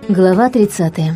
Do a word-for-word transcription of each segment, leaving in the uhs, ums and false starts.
Глава тридцатая.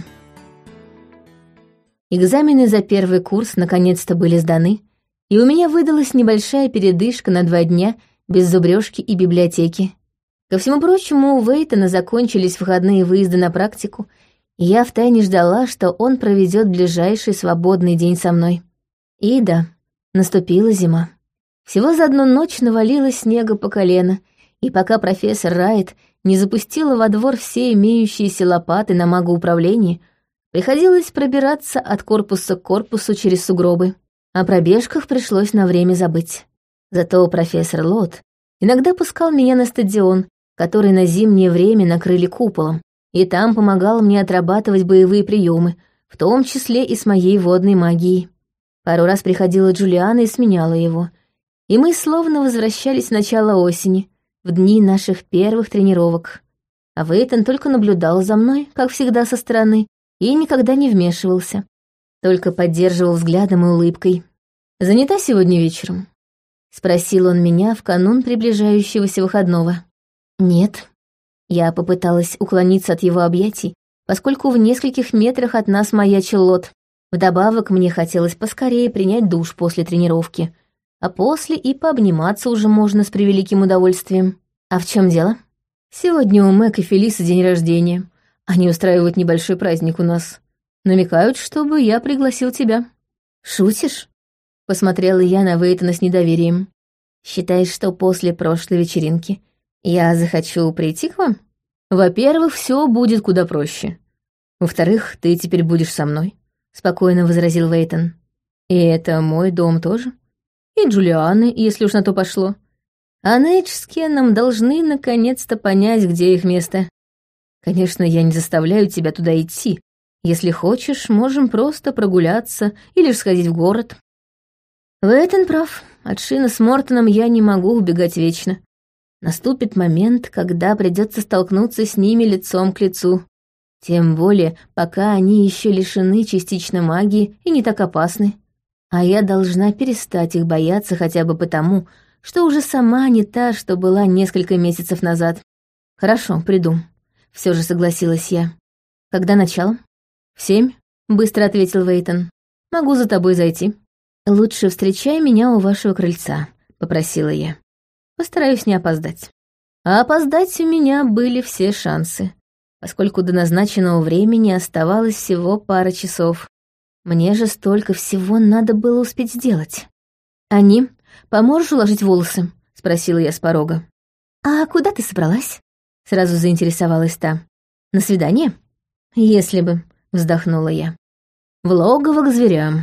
Экзамены за первый курс наконец-то были сданы, и у меня выдалась небольшая передышка на два дня без зубрёжки и библиотеки. Ко всему прочему, у Вейтона закончились выходные выезды на практику, и я втайне ждала, что он проведет ближайший свободный день со мной. И да, наступила зима. Всего за одну ночь навалилось снега по колено, и пока профессор Райт не запустила во двор все имеющиеся лопаты на магоуправлении, приходилось пробираться от корпуса к корпусу через сугробы. О пробежках пришлось на время забыть. Зато профессор Лот иногда пускал меня на стадион, который на зимнее время накрыли куполом, и там помогал мне отрабатывать боевые приемы, в том числе и с моей водной магией. Пару раз приходила Джулиана и сменяла его, и мы словно возвращались в начало осени, в дни наших первых тренировок. А Вейтон только наблюдал за мной, как всегда со стороны, и никогда не вмешивался, только поддерживал взглядом и улыбкой. «Занята сегодня вечером?» — спросил он меня в канун приближающегося выходного. «Нет». Я попыталась уклониться от его объятий, поскольку в нескольких метрах от нас маячил Лот. Вдобавок мне хотелось поскорее принять душ после тренировки, а после и пообниматься уже можно с превеликим удовольствием. А в чем дело? Сегодня у Мэг и Фелисы день рождения. Они устраивают небольшой праздник у нас. Намекают, чтобы я пригласил тебя. Шутишь? Посмотрела я на Вейтона с недоверием. Считаешь, что после прошлой вечеринки я захочу прийти к вам? Во-первых, все будет куда проще. Во-вторых, ты теперь будешь со мной, спокойно возразил Вейтон. И это мой дом тоже. И Джулианы, если уж на то пошло. А Нэйдж с Кеном должны наконец-то понять, где их место. Конечно, я не заставляю тебя туда идти. Если хочешь, можем просто прогуляться или же сходить в город. Вейтон прав. От Шина с Мортоном я не могу убегать вечно. Наступит момент, когда придется столкнуться с ними лицом к лицу. Тем более, пока они еще лишены частично магии и не так опасны. А я должна перестать их бояться хотя бы потому, что уже сама не та, что была несколько месяцев назад. Хорошо, приду. Все же согласилась я. Когда начало? В семь, быстро ответил Вейтон. Могу за тобой зайти. Лучше встречай меня у вашего крыльца, попросила я. Постараюсь не опоздать. А опоздать у меня были все шансы, поскольку до назначенного времени оставалось всего пара часов. Мне же столько всего надо было успеть сделать. «Ани, поможешь уложить волосы?» — спросила я с порога. «А куда ты собралась?» — сразу заинтересовалась та. «На свидание?» «Если бы», — вздохнула я. «В логово к зверям.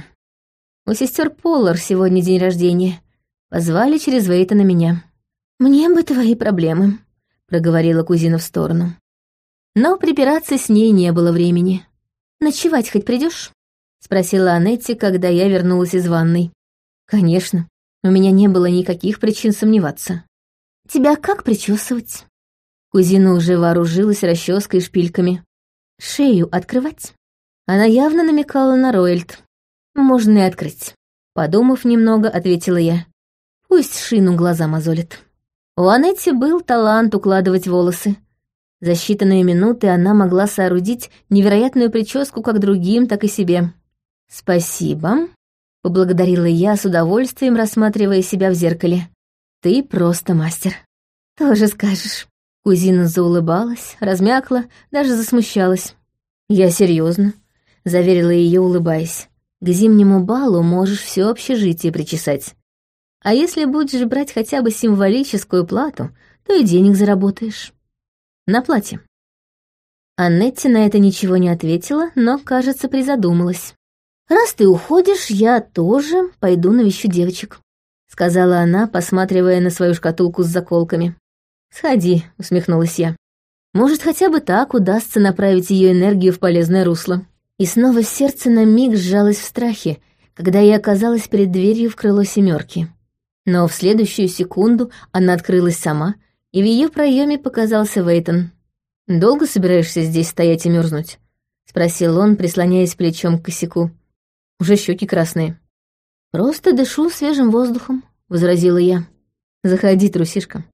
У сестер Поллар сегодня день рождения. Позвали через Вейтона меня». «Мне бы твои проблемы», — проговорила кузина в сторону. Но припираться с ней не было времени. «Ночевать хоть придешь? — спросила Анетти, когда я вернулась из ванной. «Конечно, у меня не было никаких причин сомневаться». «Тебя как причесывать?» Кузина уже вооружилась расческой и шпильками. «Шею открывать?» Она явно намекала на Роэльд. «Можно и открыть». Подумав немного, ответила я. «Пусть Шину глаза мозолит». У Анетти был талант укладывать волосы. За считанные минуты она могла соорудить невероятную прическу как другим, так и себе. «Спасибо», — поблагодарила я с удовольствием, рассматривая себя в зеркале. «Ты просто мастер». «Тоже скажешь». Кузина заулыбалась, размякла, даже засмущалась. «Я серьезно, заверила ее, улыбаясь. «К зимнему балу можешь все общежитие причесать. А если будешь брать хотя бы символическую плату, то и денег заработаешь. На платье». Аннетти на это ничего не ответила, но, кажется, призадумалась. «Раз ты уходишь, я тоже пойду навещу девочек», — сказала она, посматривая на свою шкатулку с заколками. «Сходи», — усмехнулась я. «Может, хотя бы так удастся направить ее энергию в полезное русло». И снова сердце на миг сжалось в страхе, когда я оказалась перед дверью в крыло семерки. Но в следующую секунду она открылась сама, и в ее проеме показался Вейтон. «Долго собираешься здесь стоять и мерзнуть?» — спросил он, прислоняясь плечом к косяку. «Уже щеки красные». «Просто дышу свежим воздухом», — возразила я. «Заходи, трусишка».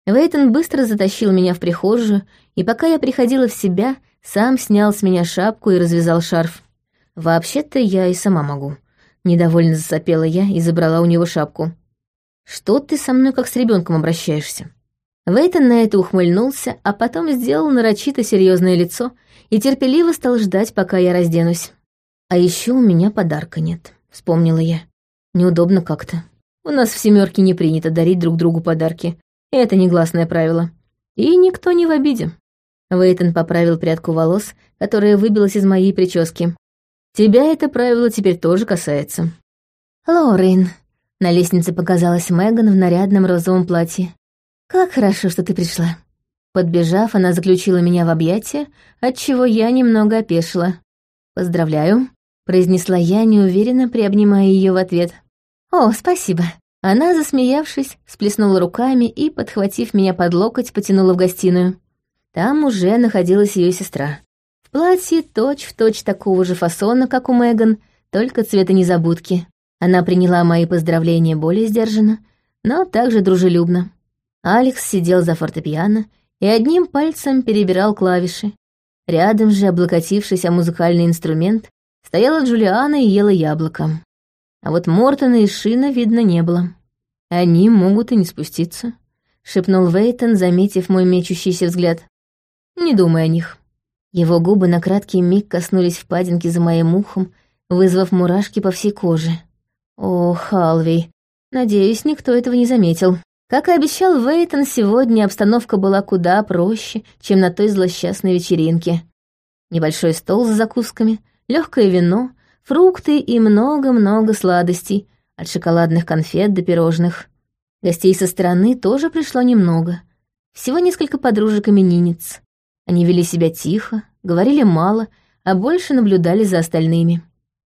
Вейтон быстро затащил меня в прихожую, и пока я приходила в себя, сам снял с меня шапку и развязал шарф. «Вообще-то я и сама могу», — недовольно засопела я и забрала у него шапку. «Что ты со мной как с ребенком обращаешься?» Вейтон на это ухмыльнулся, а потом сделал нарочито серьезное лицо и терпеливо стал ждать, пока я разденусь. «А еще у меня подарка нет», — вспомнила я. «Неудобно как-то. У нас в семерке не принято дарить друг другу подарки. Это негласное правило. И никто не в обиде». Вейтон поправил прядку волос, которая выбилась из моей прически. «Тебя это правило теперь тоже касается». «Лорен», — на лестнице показалась Меган в нарядном розовом платье. «Как хорошо, что ты пришла». Подбежав, она заключила меня в объятия, отчего я немного опешила. «Поздравляю», — произнесла я, неуверенно приобнимая ее в ответ. «О, спасибо». Она, засмеявшись, всплеснула руками и, подхватив меня под локоть, потянула в гостиную. Там уже находилась ее сестра. В платье точь-в-точь такого же фасона, как у Меган, только цвета незабудки. Она приняла мои поздравления более сдержанно, но также дружелюбно. Алекс сидел за фортепиано и одним пальцем перебирал клавиши. Рядом же, облокотившись о музыкальный инструмент, стояла Джулиана и ела яблоко. А вот Мортона и Шина видно не было. «Они могут и не спуститься», — шепнул Вейтон, заметив мой мечущийся взгляд. «Не думай о них». Его губы на краткий миг коснулись впадинки за моим ухом, вызвав мурашки по всей коже. «О, Халвей, надеюсь, никто этого не заметил». Как и обещал Вейтон, сегодня обстановка была куда проще, чем на той злосчастной вечеринке. Небольшой стол с закусками, легкое вино, фрукты и много-много сладостей, от шоколадных конфет до пирожных. Гостей со стороны тоже пришло немного. Всего несколько подружек-именинниц. Они вели себя тихо, говорили мало, а больше наблюдали за остальными.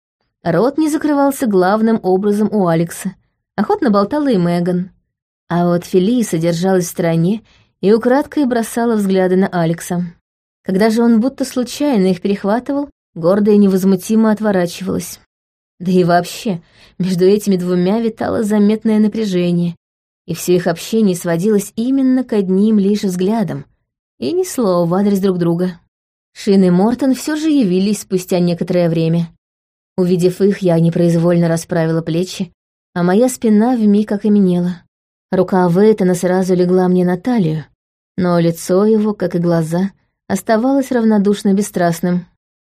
Рот не закрывался главным образом у Алекса. Охотно болтала и Меган. А вот Фелиса держалась в стороне и украдкой бросала взгляды на Алекса. Когда же он будто случайно их перехватывал, гордо и невозмутимо отворачивалась. Да и вообще, между этими двумя витало заметное напряжение, и все их общение сводилось именно к одним лишь взглядам, и ни слова в адрес друг друга. Шин и Мортон все же явились спустя некоторое время. Увидев их, я непроизвольно расправила плечи, а моя спина вмиг окаменела. Рука Вейтона сразу легла мне на талию, но лицо его, как и глаза, оставалось равнодушно бесстрастным.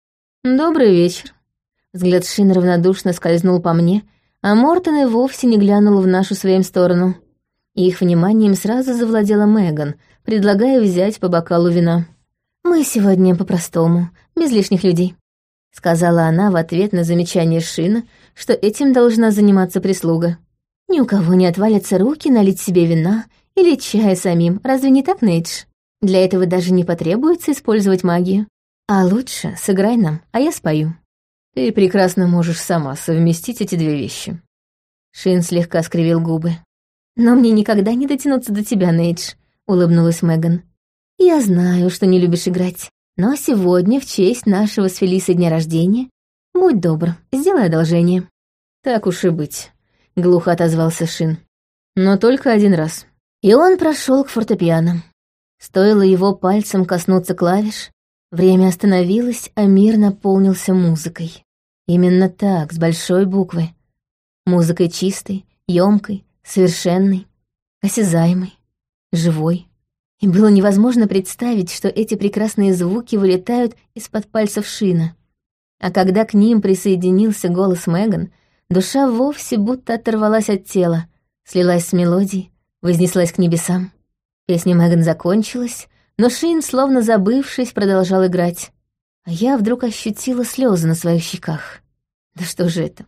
«Добрый вечер». Взгляд Шин равнодушно скользнул по мне, а Мортон и вовсе не глянул в нашу своим сторону. Их вниманием сразу завладела Меган, предлагая взять по бокалу вина. «Мы сегодня по-простому, без лишних людей», — сказала она в ответ на замечание Шина, что этим должна заниматься прислуга. «Ни у кого не отвалятся руки налить себе вина или чая самим, разве не так, Нейдж? Для этого даже не потребуется использовать магию. А лучше сыграй нам, а я спою». «Ты прекрасно можешь сама совместить эти две вещи». Шин слегка скривил губы. «Но мне никогда не дотянуться до тебя, Нейдж», — улыбнулась Меган. «Я знаю, что не любишь играть, но сегодня, в честь нашего с Фелисой дня рождения, будь добр, сделай одолжение». «Так уж и быть», — глухо отозвался Шин. «Но только один раз». И он прошел к фортепиано. Стоило его пальцем коснуться клавиш, время остановилось, а мир наполнился музыкой. Именно так, с большой буквы. Музыкой чистой, ёмкой, совершенной, осязаемой, живой. И было невозможно представить, что эти прекрасные звуки вылетают из-под пальцев Шина. А когда к ним присоединился голос Меган, душа вовсе будто оторвалась от тела, слилась с мелодией, вознеслась к небесам. Песня Меган закончилась, но Шин, словно забывшись, продолжал играть. А я вдруг ощутила слезы на своих щеках. Да что же это?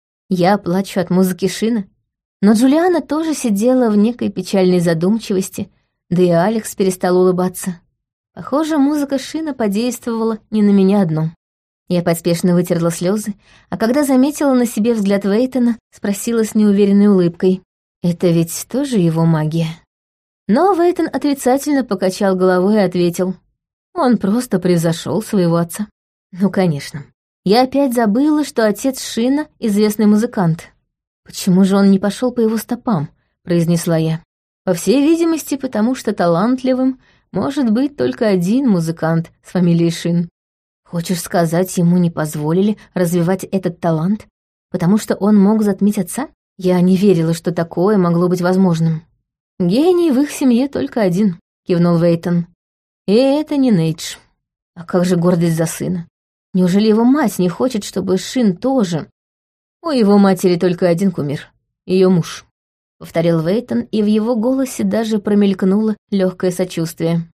Я плачу от музыки Шина? Но Джулиана тоже сидела в некой печальной задумчивости, да и Алекс перестал улыбаться. Похоже, музыка Шина подействовала не на меня одну. Я поспешно вытерла слезы, а когда заметила на себе взгляд Вейтона, спросила с неуверенной улыбкой. «Это ведь тоже его магия?» Но Вейтон отрицательно покачал головой и ответил. Он просто превзошел своего отца. Ну, конечно. Я опять забыла, что отец Шина — известный музыкант. «Почему же он не пошел по его стопам?» — произнесла я. По всей видимости, потому что талантливым может быть только один музыкант с фамилией Шин. Хочешь сказать, ему не позволили развивать этот талант, потому что он мог затмить отца? Я не верила, что такое могло быть возможным. Гений в их семье только один, кивнул Вейтон. И это не Нейдж. А как же гордость за сына? Неужели его мать не хочет, чтобы Шин тоже? У его матери только один кумир — ее муж, повторил Вейтон, и в его голосе даже промелькнуло легкое сочувствие.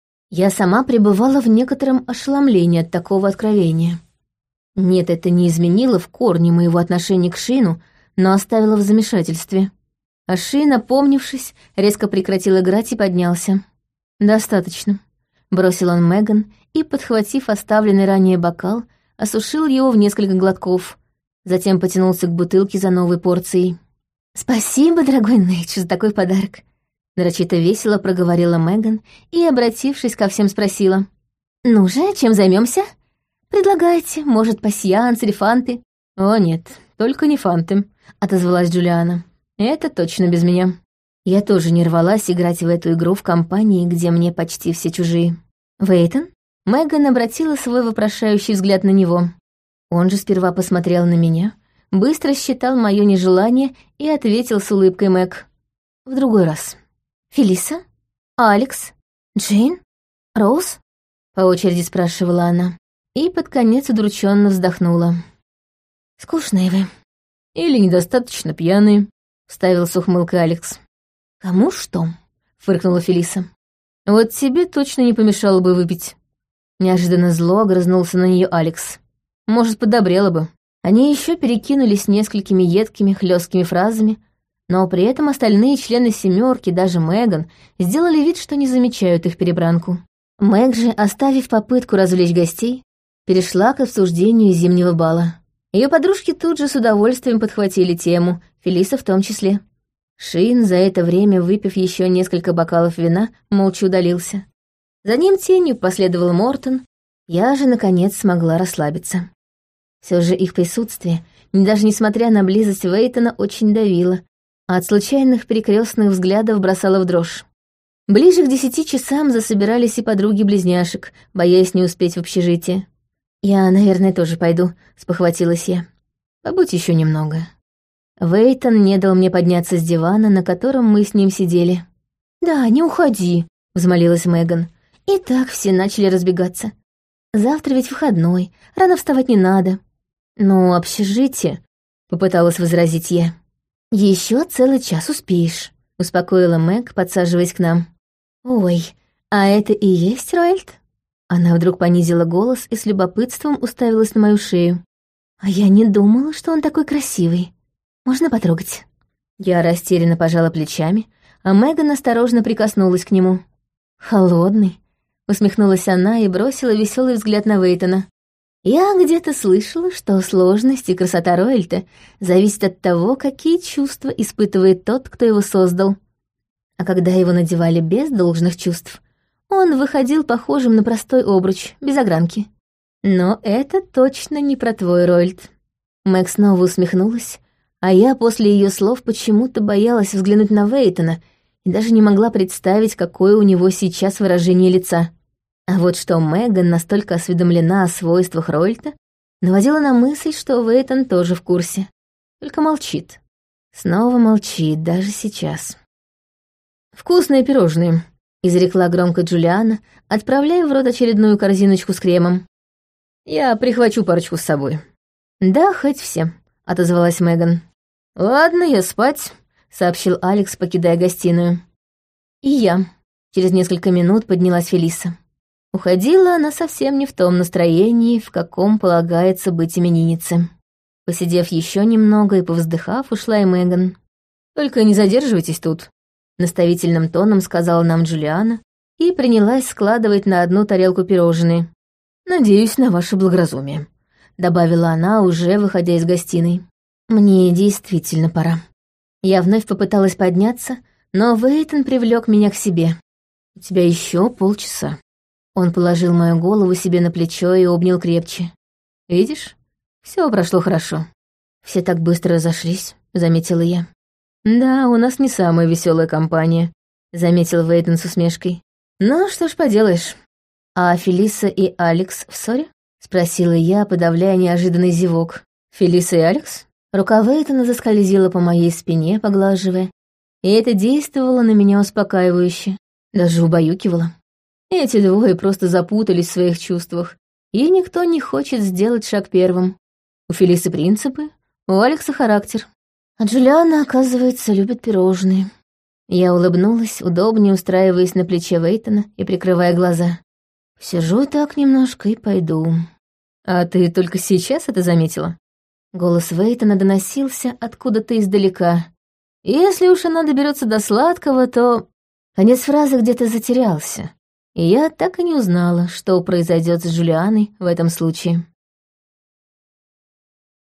Я сама пребывала в некотором ошеломлении от такого откровения. Нет, это не изменило в корне моего отношения к Шину, но оставило в замешательстве. А Шин, опомнившись, резко прекратил играть и поднялся. «Достаточно», — бросил он Меган и, подхватив оставленный ранее бокал, осушил его в несколько глотков, затем потянулся к бутылке за новой порцией. «Спасибо, дорогой Нейдж, за такой подарок», — нарочито весело проговорила Меган и, обратившись ко всем, спросила. «Ну же, чем займемся? Предлагайте, может, пасьянс или фанты?» «О, нет, только не фанты», — отозвалась Джулиана. «Это точно без меня». Я тоже не рвалась играть в эту игру в компании, где мне почти все чужие. «Вейтон?» Меган обратила свой вопрошающий взгляд на него. Он же сперва посмотрел на меня, быстро считал мое нежелание и ответил с улыбкой Мэг. «В другой раз». «Фелиса? Алекс? Джейн? Роуз?» По очереди спрашивала она. И под конец удрученно вздохнула. «Скучные вы». «Или недостаточно пьяные», — вставил с ухмылкой Алекс. «Кому что?» — фыркнула Фелиса. «Вот тебе точно не помешало бы выпить». Неожиданно зло огрызнулся на нее Алекс. «Может, подобрела бы». Они еще перекинулись несколькими едкими, хлесткими фразами, но при этом остальные члены семерки, даже Меган, сделали вид, что не замечают их перебранку. Мэг же, оставив попытку развлечь гостей, перешла к обсуждению зимнего бала. Ее подружки тут же с удовольствием подхватили тему, Фелиса в том числе. Шин, за это время выпив еще несколько бокалов вина, молча удалился. За ним тенью последовал Мортон, я же, наконец, смогла расслабиться. Все же их присутствие, даже несмотря на близость Вейтона, очень давило, а от случайных перекрестных взглядов бросало в дрожь. Ближе к десяти часам засобирались и подруги-близняшек, боясь не успеть в общежитие. «Я, наверное, тоже пойду», — спохватилась я. «Побудь еще немного». Вейтон не дал мне подняться с дивана, на котором мы с ним сидели. «Да, не уходи», — взмолилась Меган. И так все начали разбегаться. «Завтра ведь выходной, рано вставать не надо». «Ну, общежитие», — попыталась возразить я. «Еще целый час успеешь», — успокоила Мэг, подсаживаясь к нам. «Ой, а это и есть Роэльд?» Она вдруг понизила голос и с любопытством уставилась на мою шею. «А я не думала, что он такой красивый. Можно потрогать?» Я растерянно пожала плечами, а Меган осторожно прикоснулась к нему. «Холодный», — усмехнулась она и бросила веселый взгляд на Вейтона. «Я где-то слышала, что сложность и красота Роэльта зависит от того, какие чувства испытывает тот, кто его создал. А когда его надевали без должных чувств, он выходил похожим на простой обруч, без огранки. Но это точно не про твой Роэльд». Мэг снова усмехнулась, а я после ее слов почему-то боялась взглянуть на Вейтона и даже не могла представить, какое у него сейчас выражение лица. А вот что Меган настолько осведомлена о свойствах Роэльта, наводила на мысль, что Вейтон тоже в курсе. Только молчит. Снова молчит, даже сейчас. «Вкусные пирожные», — изрекла громко Джулиана, отправляя в рот очередную корзиночку с кремом. «Я прихвачу парочку с собой». «Да, хоть все», — отозвалась Меган. «Ладно, я спать», — сообщил Алекс, покидая гостиную. «И я». Через несколько минут поднялась Фелиса. Уходила она совсем не в том настроении, в каком полагается быть имениннице. Посидев еще немного и повздыхав, ушла и Меган. «Только не задерживайтесь тут», — наставительным тоном сказала нам Джулиана и принялась складывать на одну тарелку пирожные. «Надеюсь на ваше благоразумие», — добавила она, уже выходя из гостиной. «Мне действительно пора». Я вновь попыталась подняться, но Вейтон привлек меня к себе. «У тебя еще полчаса». Он положил мою голову себе на плечо и обнял крепче. «Видишь, все прошло хорошо». «Все так быстро разошлись», — заметила я. «Да, у нас не самая веселая компания», заметил Вейтон с усмешкой. Ну, что ж поделаешь. А Фелиса и Алекс в ссоре? Спросила я, подавляя неожиданный зевок. Фелиса и Алекс? Рука Вейтона заскользила по моей спине, поглаживая, и это действовало на меня успокаивающе, даже убаюкивало. Эти двое просто запутались в своих чувствах, и никто не хочет сделать шаг первым. У Фелисы принципы, у Алекса характер. А Джулиана, оказывается, любит пирожные. Я улыбнулась, удобнее устраиваясь на плече Вейтона и прикрывая глаза. Сижу так немножко и пойду. А ты только сейчас это заметила? Голос Вейтона доносился откуда-то издалека. Если уж она доберется до сладкого, то... Конец фразы где-то затерялся, и я так и не узнала, что произойдет с Джулианой в этом случае.